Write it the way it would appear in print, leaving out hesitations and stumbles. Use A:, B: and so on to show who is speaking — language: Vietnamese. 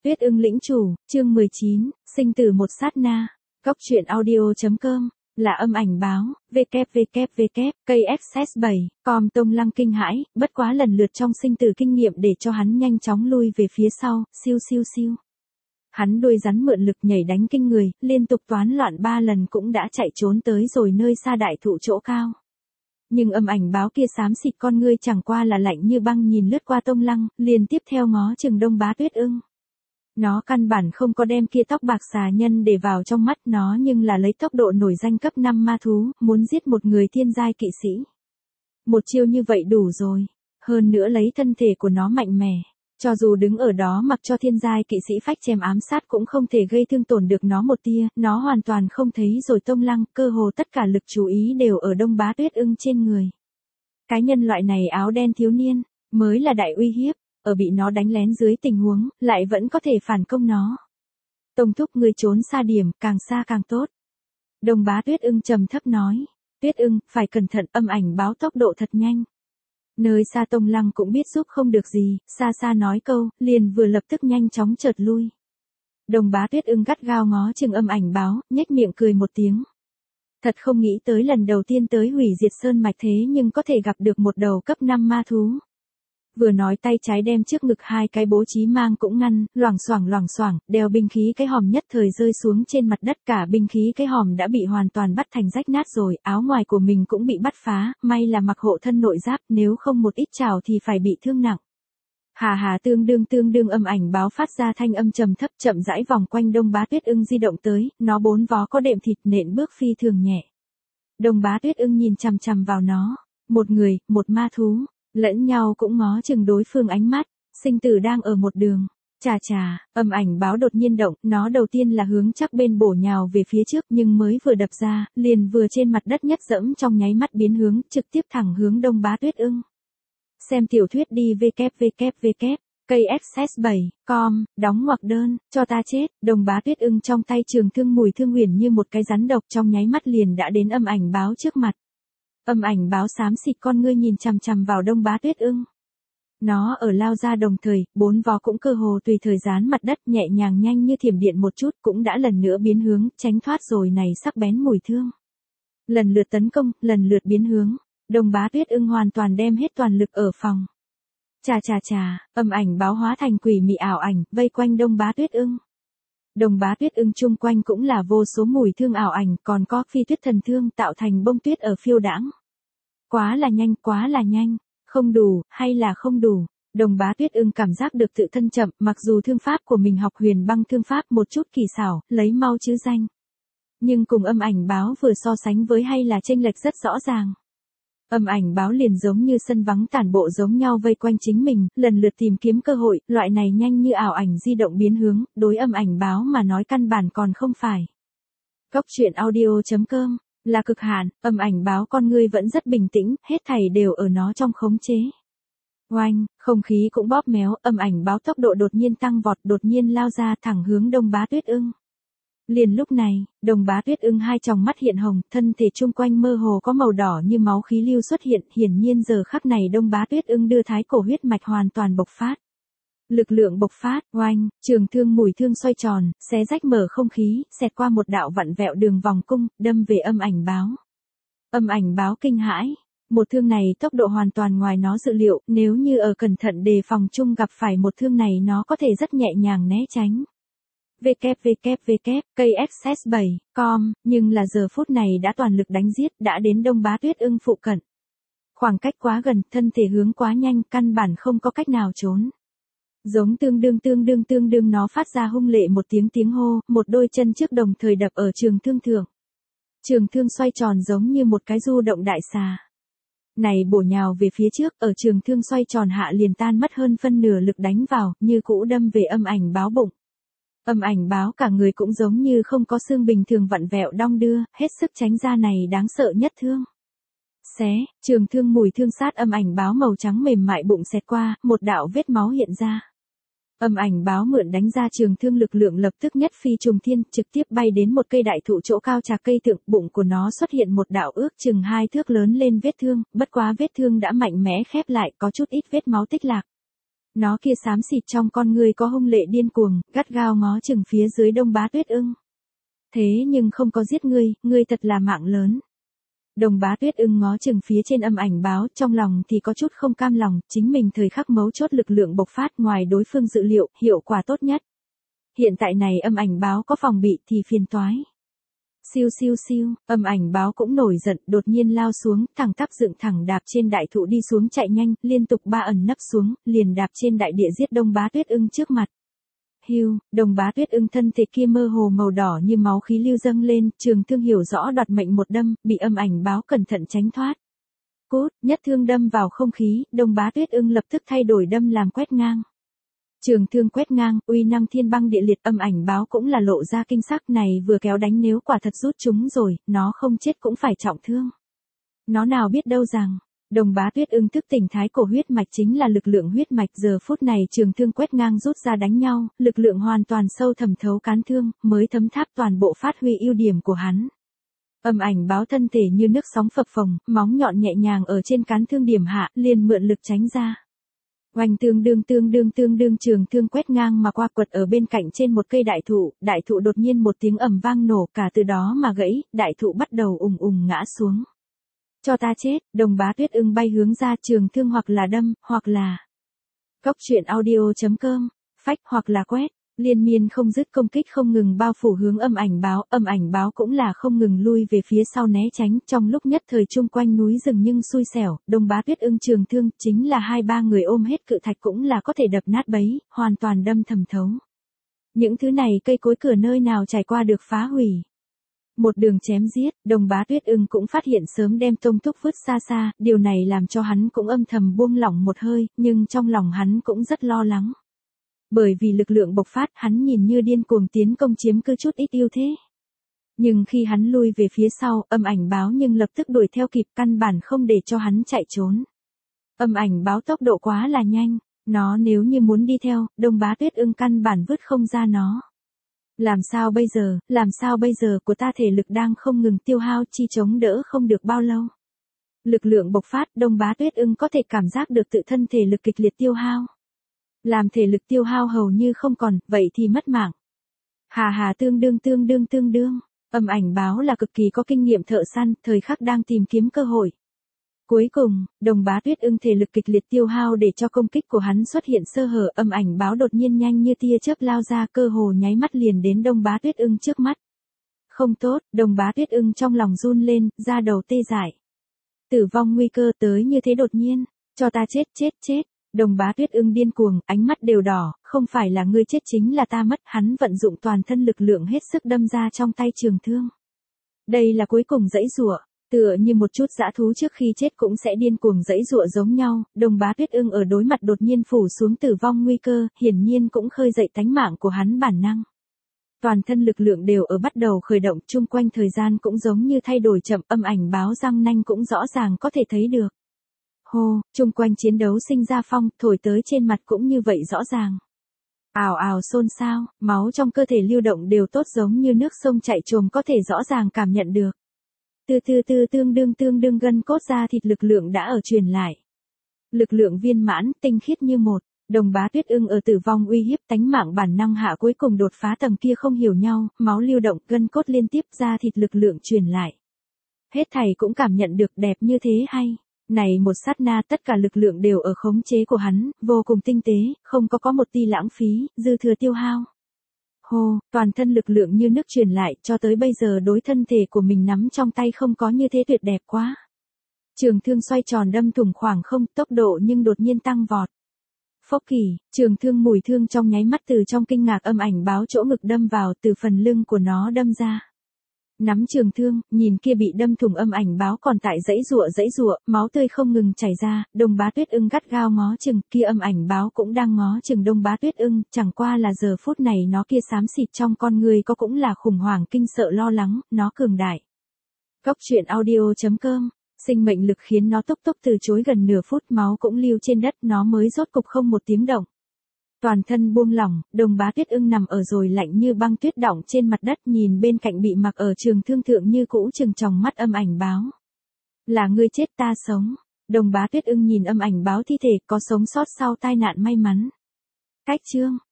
A: Tuyết ưng lĩnh chủ, chương 19, sinh tử một sát na. Góc truyện audio.com là âm ảnh báo, www, cây XS7, com Tông Lăng kinh hãi, bất quá lần lượt trong sinh tử kinh nghiệm để cho hắn nhanh chóng lui về phía sau, siêu siêu siêu. Hắn đuôi rắn mượn lực nhảy đánh kinh người, liên tục toán loạn 3 lần cũng đã chạy trốn tới rồi nơi xa đại thụ chỗ cao. Nhưng âm ảnh báo kia xám xịt con ngươi chẳng qua là lạnh như băng nhìn lướt qua Tông Lăng, liền tiếp theo ngó chừng Đông Bá Tuyết ưng. Nó căn bản không có đem kia tóc bạc xà nhân để vào trong mắt nó, nhưng là lấy tốc độ nổi danh cấp 5 ma thú, muốn giết một người thiên giai kỵ sĩ. Một chiêu như vậy đủ rồi. Hơn nữa lấy thân thể của nó mạnh mẽ. Cho dù đứng ở đó mặc cho thiên giai kỵ sĩ phách chém ám sát cũng không thể gây thương tổn được nó một tia, nó hoàn toàn không thấy rồi Tông Lăng, cơ hồ tất cả lực chú ý đều ở Đông Bá Tuyết ưng trên người. Cái nhân loại này áo đen thiếu niên, mới là đại uy hiếp, ở bị nó đánh lén dưới tình huống, lại vẫn có thể phản công nó. Tông thúc ngươi trốn xa điểm, càng xa càng tốt. Đông Bá Tuyết ưng trầm thấp nói, Tuyết ưng, phải cẩn thận, âm ảnh báo tốc độ thật nhanh. Nơi xa Tông Lăng cũng biết giúp không được gì, xa xa nói câu, liền vừa lập tức nhanh chóng chợt lui. Đông Bá Tuyết ưng gắt gao ngó chừng âm ảnh báo, nhếch miệng cười một tiếng. Thật không nghĩ tới lần đầu tiên tới hủy diệt sơn mạch thế nhưng có thể gặp được một đầu cấp 5 ma thú. Vừa nói tay trái đem trước ngực hai cái bố trí mang cũng ngăn, loảng xoảng, đeo binh khí cái hòm nhất thời rơi xuống trên mặt đất, cả binh khí cái hòm đã bị hoàn toàn bắt thành rách nát rồi, áo ngoài của mình cũng bị bắt phá, may là mặc hộ thân nội giáp, nếu không một ít trào thì phải bị thương nặng. Hà tương đương âm ảnh báo phát ra thanh âm trầm thấp, chậm rãi vòng quanh Đông Bá Tuyết ưng di động tới, nó 4 vó có đệm thịt nện bước phi thường nhẹ. Đông Bá Tuyết ưng nhìn chằm chằm vào nó, một người, một ma thú. Lẫn nhau cũng ngó chừng đối phương ánh mắt, sinh tử đang ở một đường. Chà, âm ảnh báo đột nhiên động, nó đầu tiên là hướng chắc bên bổ nhào về phía trước, nhưng mới vừa đập ra, liền vừa trên mặt đất nhất dẫm trong nháy mắt biến hướng, trực tiếp thẳng hướng Đông Bá Tuyết ưng. Xem tiểu thuyết đi www, cây XS7, com, đóng ngoặc đơn, cho ta chết. Đông Bá Tuyết ưng trong tay trường thương mùi thương huyền như một cái rắn độc, trong nháy mắt liền đã đến âm ảnh báo trước mặt. Âm ảnh báo xám xịt con ngươi nhìn chằm chằm vào Đông Bá Tuyết ưng. Nó ở lao ra đồng thời, 4 vó cũng cơ hồ tùy thời dán mặt đất, nhẹ nhàng nhanh như thiểm điện một chút, cũng đã lần nữa biến hướng, tránh thoát rồi này sắc bén mùi thương. Lần lượt tấn công, lần lượt biến hướng, Đông Bá Tuyết ưng hoàn toàn đem hết toàn lực ở phòng. Chà, âm ảnh báo hóa thành quỷ mị ảo ảnh, vây quanh Đông Bá Tuyết ưng. Đông Bá Tuyết ưng chung quanh cũng là vô số mùi thương ảo ảnh, còn có phi tuyết thần thương tạo thành bông tuyết ở phiêu đãng. Quá là nhanh, không đủ, hay là không đủ. Đông Bá Tuyết ưng cảm giác được tự thân chậm, mặc dù thương pháp của mình học huyền băng thương pháp một chút kỳ xảo, lấy mau chứ danh. Nhưng cùng âm ảnh báo vừa so sánh với hay là chênh lệch rất rõ ràng. Âm ảnh báo liền giống như sân vắng tản bộ giống nhau vây quanh chính mình, lần lượt tìm kiếm cơ hội, loại này nhanh như ảo ảnh di động biến hướng, đối âm ảnh báo mà nói căn bản còn không phải. Góc truyện audio.com là cực hạn, âm ảnh báo con ngươi vẫn rất bình tĩnh, hết thảy đều ở nó trong khống chế. Oanh, không khí cũng bóp méo, âm ảnh báo tốc độ đột nhiên tăng vọt, đột nhiên lao ra thẳng hướng Đông Bá Tuyết ưng. Liền lúc này, Đông Bá Tuyết ưng hai tròng mắt hiện hồng, thân thể chung quanh mơ hồ có màu đỏ như máu khí lưu xuất hiện, hiển nhiên giờ khắc này Đông Bá Tuyết ưng đưa thái cổ huyết mạch hoàn toàn bộc phát. Lực lượng bộc phát, oanh, trường thương mùi thương xoay tròn, xé rách mở không khí, xẹt qua một đạo vặn vẹo đường vòng cung, đâm về âm ảnh báo. Âm ảnh báo kinh hãi, một thương này tốc độ hoàn toàn ngoài nó dự liệu, nếu như ở cẩn thận đề phòng chung gặp phải một thương này nó có thể rất nhẹ nhàng né tránh. www, cây XS7, com, nhưng là giờ phút này đã toàn lực đánh giết, đã đến Đông Bá Tuyết ưng phụ cận. Khoảng cách quá gần, thân thể hướng quá nhanh, căn bản không có cách nào trốn. Giống tương đương nó phát ra hung lệ một tiếng hô, một đôi chân trước đồng thời đập ở trường thương thượng. Trường thương xoay tròn giống như một cái du động đại xà. Này bổ nhào về phía trước, ở trường thương xoay tròn hạ liền tan mất hơn phân nửa lực đánh vào, như cũ đâm về âm ảnh báo bụng. Âm ảnh báo cả người cũng giống như không có xương bình thường vặn vẹo đong đưa, hết sức tránh ra này đáng sợ nhất thương. Xé, trường thương mùi thương sát âm ảnh báo màu trắng mềm mại bụng xẹt qua, một đạo vết máu hiện ra. Âm ảnh báo mượn đánh ra trường thương lực lượng lập tức nhất phi trùng thiên, trực tiếp bay đến một cây đại thụ chỗ cao trà cây thượng, bụng của nó xuất hiện một đạo ước chừng 2 thước lớn lên vết thương, bất quá vết thương đã mạnh mẽ khép lại, có chút ít vết máu tích lạc. Nó kia xám xịt trong con ngươi có hung lệ điên cuồng, gắt gao ngó chừng phía dưới Đông Bá Tuyết Ưng. Thế nhưng không có giết ngươi thật là mạng lớn. Đông Bá Tuyết Ưng ngó chừng phía trên âm ảnh báo, trong lòng thì có chút không cam lòng, chính mình thời khắc mấu chốt lực lượng bộc phát ngoài đối phương dự liệu, hiệu quả tốt nhất. Hiện tại này âm ảnh báo có phòng bị thì phiền toái. Siêu siêu siêu, âm ảnh báo cũng nổi giận, đột nhiên lao xuống, thẳng tắp dựng thẳng đạp trên đại thụ đi xuống chạy nhanh, liên tục 3 ẩn nấp xuống, liền đạp trên đại địa giết Đông Bá Tuyết Ưng trước mặt. Hưu, Đông Bá Tuyết Ưng thân thể kia mơ hồ màu đỏ như máu khí lưu dâng lên, Trường Thương hiểu rõ đoạt mệnh một đâm, bị âm ảnh báo cẩn thận tránh thoát. Cốt, nhất thương đâm vào không khí, Đông Bá Tuyết Ưng lập tức thay đổi đâm làm quét ngang. Trường thương quét ngang, uy năng thiên băng địa liệt, âm ảnh báo cũng là lộ ra kinh sắc, này vừa kéo đánh nếu quả thật rút chúng rồi, nó không chết cũng phải trọng thương. Nó nào biết đâu rằng, Đông Bá Tuyết Ưng thức tỉnh thái cổ huyết mạch chính là lực lượng huyết mạch, giờ phút này trường thương quét ngang rút ra đánh nhau, lực lượng hoàn toàn sâu thẩm thấu cán thương, mới thấm tháp toàn bộ phát huy ưu điểm của hắn. Âm ảnh báo thân thể như nước sóng phập phồng, móng nhọn nhẹ nhàng ở trên cán thương điểm hạ, liền mượn lực tránh ra. Oanh tương đương trường thương quét ngang mà qua quật ở bên cạnh trên một cây đại thụ đột nhiên một tiếng ầm vang nổ cả từ đó mà gãy, đại thụ bắt đầu ùng ngã xuống. Cho ta chết, Đông Bá Tuyết Ưng bay hướng ra trường thương hoặc là đâm, hoặc là Cóc truyện audio.com, phách hoặc là quét, liên miên không dứt công kích không ngừng bao phủ hướng âm ảnh báo cũng là không ngừng lui về phía sau né tránh, trong lúc nhất thời chung quanh núi rừng nhưng xui xẻo, Đông Bá Tuyết Ưng trường thương chính là 2-3 người ôm hết cự thạch cũng là có thể đập nát bấy, hoàn toàn đâm thầm thấu. Những thứ này cây cối cửa nơi nào trải qua được phá hủy. Một đường chém giết, Đông Bá Tuyết Ưng cũng phát hiện sớm đem Tông Thúc vứt xa xa, điều này làm cho hắn cũng âm thầm buông lỏng một hơi, nhưng trong lòng hắn cũng rất lo lắng. Bởi vì lực lượng bộc phát, hắn nhìn như điên cuồng tiến công chiếm cứ chút ít ưu thế. Nhưng khi hắn lui về phía sau, âm ảnh báo nhưng lập tức đuổi theo kịp, căn bản không để cho hắn chạy trốn. Âm ảnh báo tốc độ quá là nhanh, nó nếu như muốn đi theo, Đông Bá Tuyết Ưng căn bản vứt không ra nó. Làm sao bây giờ, của ta thể lực đang không ngừng tiêu hao, chi chống đỡ không được bao lâu. Lực lượng bộc phát, Đông Bá Tuyết Ưng có thể cảm giác được tự thân thể lực kịch liệt tiêu hao. Làm thể lực tiêu hao hầu như không còn, vậy thì mất mạng. Tương đương, âm ảnh báo là cực kỳ có kinh nghiệm thợ săn, thời khắc đang tìm kiếm cơ hội. Cuối cùng, Đông Bá Tuyết Ưng thể lực kịch liệt tiêu hao để cho công kích của hắn xuất hiện sơ hở, âm ảnh báo đột nhiên nhanh như tia chớp lao ra, cơ hồ nháy mắt liền đến Đông Bá Tuyết Ưng trước mắt. Không tốt, Đông Bá Tuyết Ưng trong lòng run lên, da đầu tê dại. Tử vong nguy cơ tới như thế đột nhiên, cho ta chết. Đông Bá Tuyết Ưng điên cuồng, ánh mắt đều đỏ, không phải là ngươi chết chính là ta mất, hắn vận dụng toàn thân lực lượng hết sức đâm ra trong tay trường thương. Đây là cuối cùng giãy giụa, tựa như một chút dã thú trước khi chết cũng sẽ điên cuồng giãy giụa giống nhau, Đông Bá Tuyết Ưng ở đối mặt đột nhiên phủ xuống tử vong nguy cơ, hiển nhiên cũng khơi dậy tánh mạng của hắn bản năng. Toàn thân lực lượng đều ở bắt đầu khởi động, chung quanh thời gian cũng giống như thay đổi chậm, âm ảnh báo răng nanh cũng rõ ràng có thể thấy được. Hô, chung quanh chiến đấu sinh ra phong, thổi tới trên mặt cũng như vậy rõ ràng. Ào xôn xao, máu trong cơ thể lưu động đều tốt giống như nước sông chảy trồm có thể rõ ràng cảm nhận được. Tương đương gân cốt da thịt lực lượng đã ở truyền lại. Lực lượng viên mãn, tinh khiết như một, Đông Bá Tuyết Ưng ở tử vong uy hiếp tánh mạng bản năng hạ cuối cùng đột phá tầng kia không hiểu nhau, máu lưu động, gân cốt liên tiếp, da thịt lực lượng truyền lại. Hết thảy cũng cảm nhận được đẹp như thế hay. Này một sát na tất cả lực lượng đều ở khống chế của hắn, vô cùng tinh tế, không có một tia lãng phí, dư thừa tiêu hao. Hô, toàn thân lực lượng như nước truyền lại, cho tới bây giờ đối thân thể của mình nắm trong tay không có như thế tuyệt đẹp quá. Trường thương xoay tròn đâm thủng khoảng không, tốc độ nhưng đột nhiên tăng vọt. Phốc kỳ, trường thương mùi thương trong nháy mắt từ trong kinh ngạc âm ảnh báo chỗ ngực đâm vào, từ phần lưng của nó đâm ra. Nắm trường thương, nhìn kia bị đâm thủng âm ảnh báo còn tại giãy giụa, máu tươi không ngừng chảy ra, Đông Bá Tuyết Ưng gắt gao ngó chừng, kia âm ảnh báo cũng đang ngó chừng Đông Bá Tuyết Ưng, chẳng qua là giờ phút này nó kia xám xịt trong con người có cũng là khủng hoảng kinh sợ lo lắng, nó cường đại. Cóc truyện audio.com, sinh mệnh lực khiến nó tốc từ chối gần nửa phút, máu cũng lưu trên đất, nó mới rốt cục không một tiếng động. Toàn thân buông lỏng, Đông Bá Tuyết Ưng nằm ở rồi lạnh như băng tuyết đọng trên mặt đất, nhìn bên cạnh bị mặc ở trường thương thượng như cũ trừng tròng mắt âm ảnh báo. Là ngươi chết ta sống, Đồng Bá Tuyết Ưng nhìn âm ảnh báo thi thể có sống sót sau tai nạn may mắn. Cách chương.